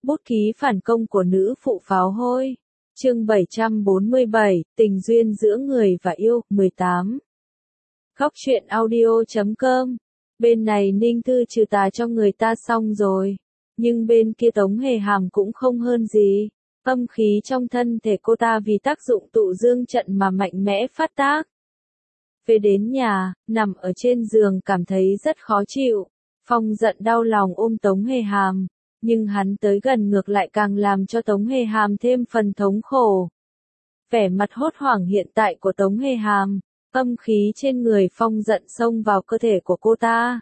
Bút ký phản công của nữ phụ pháo hôi. Chương 747, tình duyên giữa người và yêu, 18. Góc truyện audio.com. Bên này Ninh Thư trừ tà cho người ta xong rồi. Nhưng bên kia Tống Hề Hàm cũng không hơn gì. Âm khí trong thân thể cô ta vì tác dụng tụ dương trận mà mạnh mẽ phát tác. Về đến nhà, nằm ở trên giường cảm thấy rất khó chịu. Phong giận đau lòng ôm Tống Hề Hàm. Nhưng hắn tới gần ngược lại càng làm cho Tống Hề Hàm thêm phần thống khổ. Vẻ mặt hốt hoảng hiện tại của Tống Hề Hàm, âm khí trên người Phong giận xông vào cơ thể của cô ta.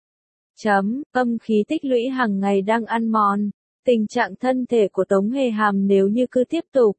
Âm khí tích lũy hàng ngày đang ăn mòn, tình trạng thân thể của Tống Hề Hàm nếu như cứ tiếp tục,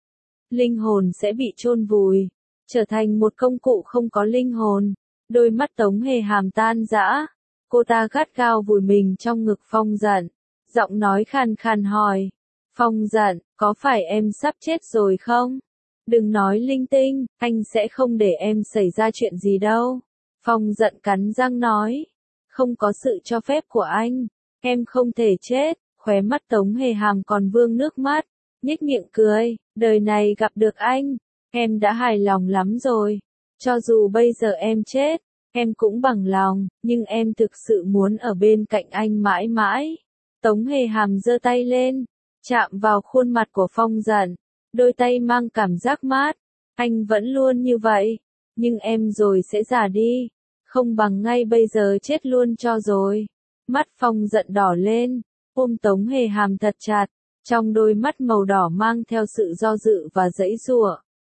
linh hồn sẽ bị chôn vùi, trở thành một công cụ không có linh hồn. Đôi mắt Tống Hề Hàm tan rã, cô ta gắt gao vùi mình trong ngực Phong giận. Giọng nói khàn khàn hỏi, Phong giận, có phải em sắp chết rồi không? Đừng nói linh tinh, anh sẽ không để em xảy ra chuyện gì đâu. Phong giận cắn răng nói, không có sự cho phép của anh, em không thể chết. Khóe mắt Tống Hề Hàm còn vương nước mắt, nhếch miệng cười, đời này gặp được anh, em đã hài lòng lắm rồi. Cho dù bây giờ em chết, em cũng bằng lòng, nhưng em thực sự muốn ở bên cạnh anh mãi mãi. Tống Hề Hàm giơ tay lên, chạm vào khuôn mặt của Phong giận, đôi tay mang cảm giác mát. Anh vẫn luôn như vậy, nhưng em rồi sẽ già đi, không bằng ngay bây giờ chết luôn cho rồi. Mắt Phong giận đỏ lên, ôm Tống Hề Hàm thật chặt, trong đôi mắt màu đỏ mang theo sự do dự và giãy giụa.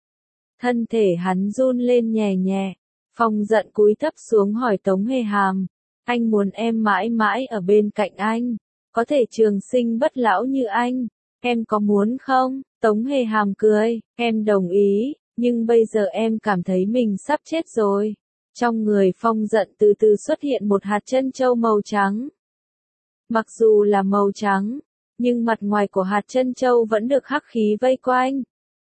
Thân thể hắn run lên nhẹ nhẹ, Phong giận cúi thấp xuống hỏi Tống Hề Hàm, anh muốn em mãi mãi ở bên cạnh anh, có thể trường sinh bất lão như anh, em có muốn không? Tống Hề Hàm cười, em đồng ý, nhưng bây giờ em cảm thấy mình sắp chết rồi. Trong người Phong giận từ từ xuất hiện một hạt trân châu màu trắng. Mặc dù là màu trắng, nhưng mặt ngoài của hạt trân châu vẫn được hắc khí vây quanh.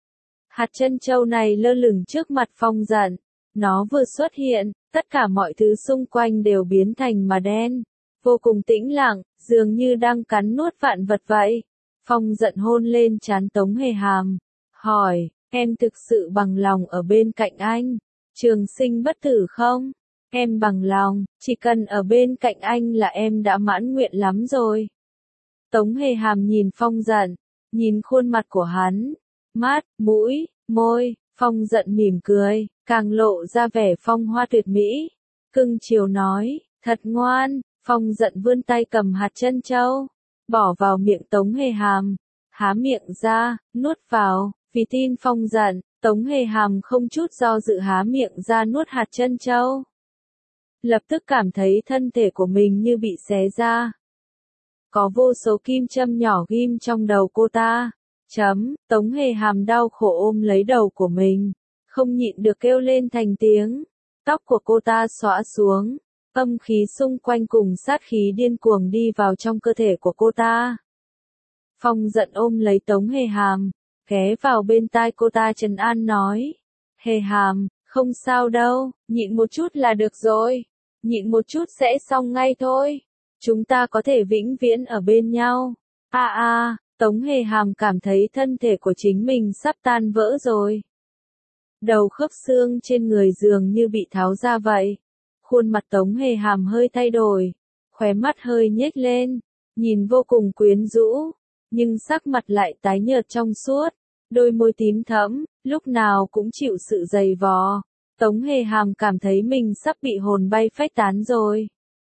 Hạt trân châu này lơ lửng trước mặt Phong giận, nó vừa xuất hiện, tất cả mọi thứ xung quanh đều biến thành mà đen, vô cùng tĩnh lặng, dường như đang cắn nuốt vạn vật vậy. Phong giận hôn lên trán Tống Hề Hàm, hỏi, em thực sự bằng lòng ở bên cạnh anh, trường sinh bất tử không? Em bằng lòng, chỉ cần ở bên cạnh anh là em đã mãn nguyện lắm rồi. Tống Hề Hàm nhìn Phong giận, nhìn khuôn mặt của hắn, mắt, mũi, môi. Phong giận mỉm cười, càng lộ ra vẻ phong hoa tuyệt mỹ. Cưng chiều nói, thật ngoan. Phong giận vươn tay cầm hạt trân châu, bỏ vào miệng Tống Hề Hàm, há miệng ra, nuốt vào. Vì tin Phong giận, Tống Hề Hàm không chút do dự há miệng ra nuốt hạt trân châu. Lập tức cảm thấy thân thể của mình như bị xé ra. Có vô số kim châm nhỏ ghim trong đầu cô ta. Tống Hề Hàm đau khổ ôm lấy đầu của mình, không nhịn được kêu lên thành tiếng. Tóc của cô ta xõa xuống, âm khí xung quanh cùng sát khí điên cuồng đi vào trong cơ thể của cô ta. Phong giận ôm lấy Tống Hề Hàm, ghé vào bên tai cô ta trấn an nói, Hề Hàm, không sao đâu, nhịn một chút là được rồi, nhịn một chút sẽ xong ngay thôi, chúng ta có thể vĩnh viễn ở bên nhau. Tống Hề Hàm cảm thấy thân thể của chính mình sắp tan vỡ rồi. Đầu khớp xương trên người dường như bị tháo ra vậy. Khuôn mặt Tống Hề Hàm hơi thay đổi, khóe mắt hơi nhếch lên, nhìn vô cùng quyến rũ, nhưng sắc mặt lại tái nhợt trong suốt, đôi môi tím thẫm, lúc nào cũng chịu sự dày vò. Tống Hề Hàm cảm thấy mình sắp bị hồn bay phách tán rồi.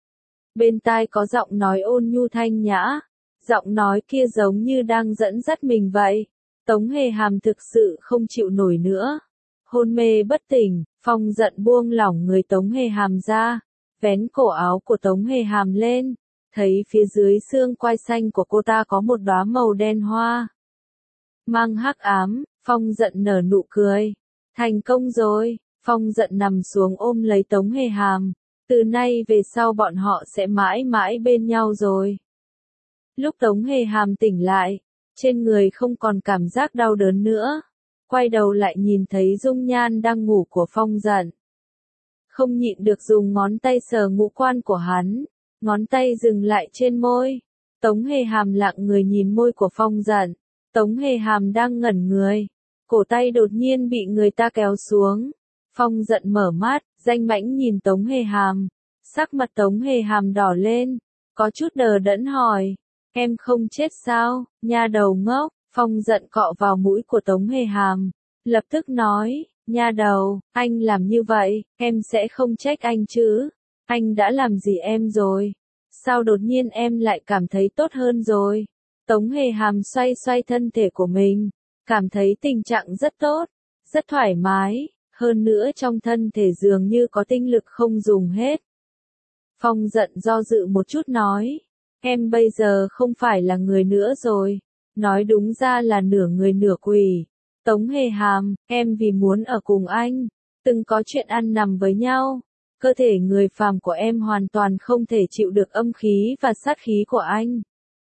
Bên tai có giọng nói ôn nhu thanh nhã. Giọng nói kia giống như đang dẫn dắt mình vậy. Tống Hề Hàm thực sự không chịu nổi nữa. Hôn mê bất tỉnh, Phong giận buông lỏng người Tống Hề Hàm ra, vén cổ áo của Tống Hề Hàm lên, thấy phía dưới xương quai xanh của cô ta có một đóa màu đen hoa. Mang hắc ám, Phong giận nở nụ cười. Thành công rồi, Phong giận nằm xuống ôm lấy Tống Hề Hàm. Từ nay về sau bọn họ sẽ mãi mãi bên nhau rồi. Lúc Tống Hề Hàm tỉnh lại, trên người không còn cảm giác đau đớn nữa. Quay đầu lại nhìn thấy dung nhan đang ngủ của Phong giận. Không nhịn được dùng ngón tay sờ ngũ quan của hắn, ngón tay dừng lại trên môi. Tống Hề Hàm lặng người nhìn môi của Phong Dận. Tống Hề Hàm đang ngẩn người. Cổ tay đột nhiên bị người ta kéo xuống. Phong Dận mở mắt, danh mãnh nhìn Tống Hề Hàm. Sắc mặt Tống Hề Hàm đỏ lên. Có chút đờ đẫn hỏi. Em không chết sao, nha đầu ngốc. Phong Dận cọ vào mũi của Tống Hề Hàm. Lập tức nói, nha đầu, anh làm như vậy, em sẽ không trách anh chứ. Anh đã làm gì em rồi? Sao đột nhiên em lại cảm thấy tốt hơn rồi? Tống Hề Hàm xoay xoay thân thể của mình. Cảm thấy tình trạng rất tốt, rất thoải mái. Hơn nữa trong thân thể dường như có tinh lực không dùng hết. Phong Dận do dự một chút nói. Em bây giờ không phải là người nữa rồi. Nói đúng ra là nửa người nửa quỷ. Tống Hề Hàm, em vì muốn ở cùng anh, từng có chuyện ăn nằm với nhau. Cơ thể người phàm của em hoàn toàn không thể chịu được âm khí và sát khí của anh.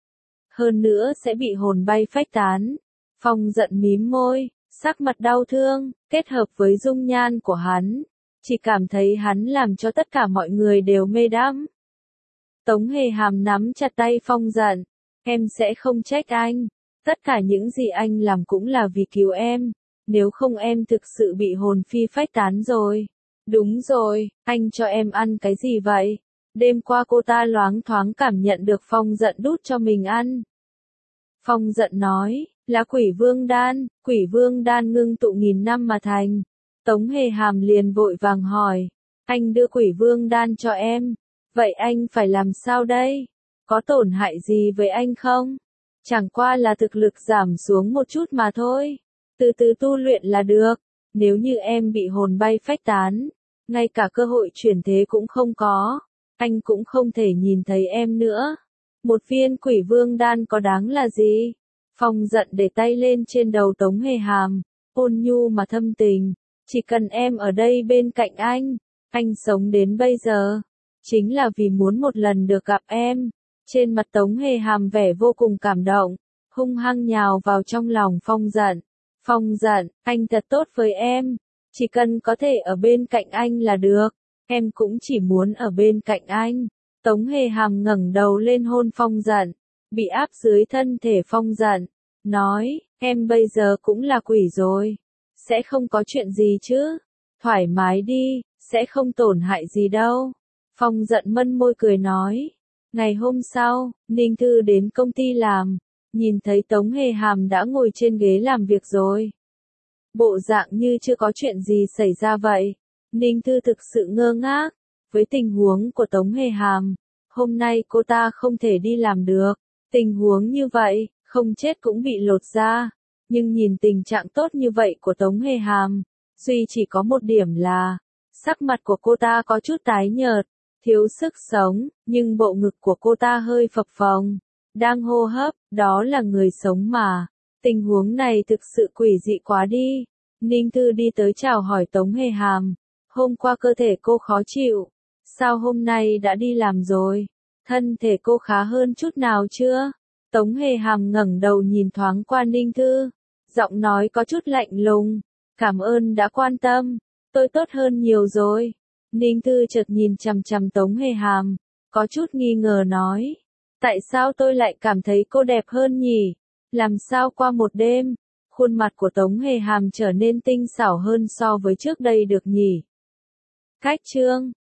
Hơn nữa sẽ bị hồn bay phách tán. Phong Dận mím môi, sắc mặt đau thương, kết hợp với dung nhan của hắn. Chỉ cảm thấy hắn làm cho tất cả mọi người đều mê đắm. Tống Hề Hàm nắm chặt tay Phong Dận. Em sẽ không trách anh. Tất cả những gì anh làm cũng là vì cứu em. Nếu không em thực sự bị hồn phi phách tán rồi. Đúng rồi, anh cho em ăn cái gì vậy? Đêm qua cô ta loáng thoáng cảm nhận được Phong Dận đút cho mình ăn. Phong Dận nói, là quỷ vương đan ngưng tụ nghìn năm mà thành. Tống Hề Hàm liền vội vàng hỏi, anh đưa quỷ vương đan cho em. Vậy anh phải làm sao đây? Có tổn hại gì với anh không? Chẳng qua là thực lực giảm xuống một chút mà thôi. Từ từ tu luyện là được. Nếu như em bị hồn bay phách tán, ngay cả cơ hội chuyển thế cũng không có, anh cũng không thể nhìn thấy em nữa. Một viên quỷ vương đan có đáng là gì? Phong Dận để tay lên trên đầu Tống Hề Hàm, ôn nhu mà thâm tình. Chỉ cần em ở đây bên cạnh anh sống đến bây giờ, chính là vì muốn một lần được gặp em. Trên mặt Tống Hề Hàm vẻ vô cùng cảm động, hung hăng nhào vào trong lòng Phong Dận. Phong Dận, anh thật tốt với em. Chỉ cần có thể ở bên cạnh anh là được. Em cũng chỉ muốn ở bên cạnh anh. Tống Hề Hàm ngẩng đầu lên hôn Phong Dận. Bị áp dưới thân thể Phong Dận. Nói, em bây giờ cũng là quỷ rồi. Sẽ không có chuyện gì chứ. Thoải mái đi, sẽ không tổn hại gì đâu. Phong Dận mân môi cười nói. Ngày hôm sau, Ninh Thư đến công ty làm. Nhìn thấy Tống Hề Hàm đã ngồi trên ghế làm việc rồi. Bộ dạng như chưa có chuyện gì xảy ra vậy. Ninh Thư thực sự ngơ ngác. Với tình huống của Tống Hề Hàm, hôm nay cô ta không thể đi làm được. Tình huống như vậy, không chết cũng bị lột da. Nhưng nhìn tình trạng tốt như vậy của Tống Hề Hàm, duy chỉ có một điểm là, sắc mặt của cô ta có chút tái nhợt, thiếu sức sống, nhưng bộ ngực của cô ta hơi phập phồng, đang hô hấp, đó là người sống mà. Tình huống này thực sự quỷ dị quá đi. Ninh Thư đi tới chào hỏi Tống Hề Hàm. Hôm qua cơ thể cô khó chịu. Sao hôm nay đã đi làm rồi? Thân thể cô khá hơn chút nào chưa? Tống Hề Hàm ngẩng đầu nhìn thoáng qua Ninh Thư. Giọng nói có chút lạnh lùng. Cảm ơn đã quan tâm. Tôi tốt hơn nhiều rồi. Ninh Thư chợt nhìn chằm chằm Tống Hề Hàm. Có chút nghi ngờ nói. Tại sao tôi lại cảm thấy cô đẹp hơn nhỉ? Làm sao qua một đêm, khuôn mặt của Tống Hề Hàm trở nên tinh xảo hơn so với trước đây được nhỉ? Cách chương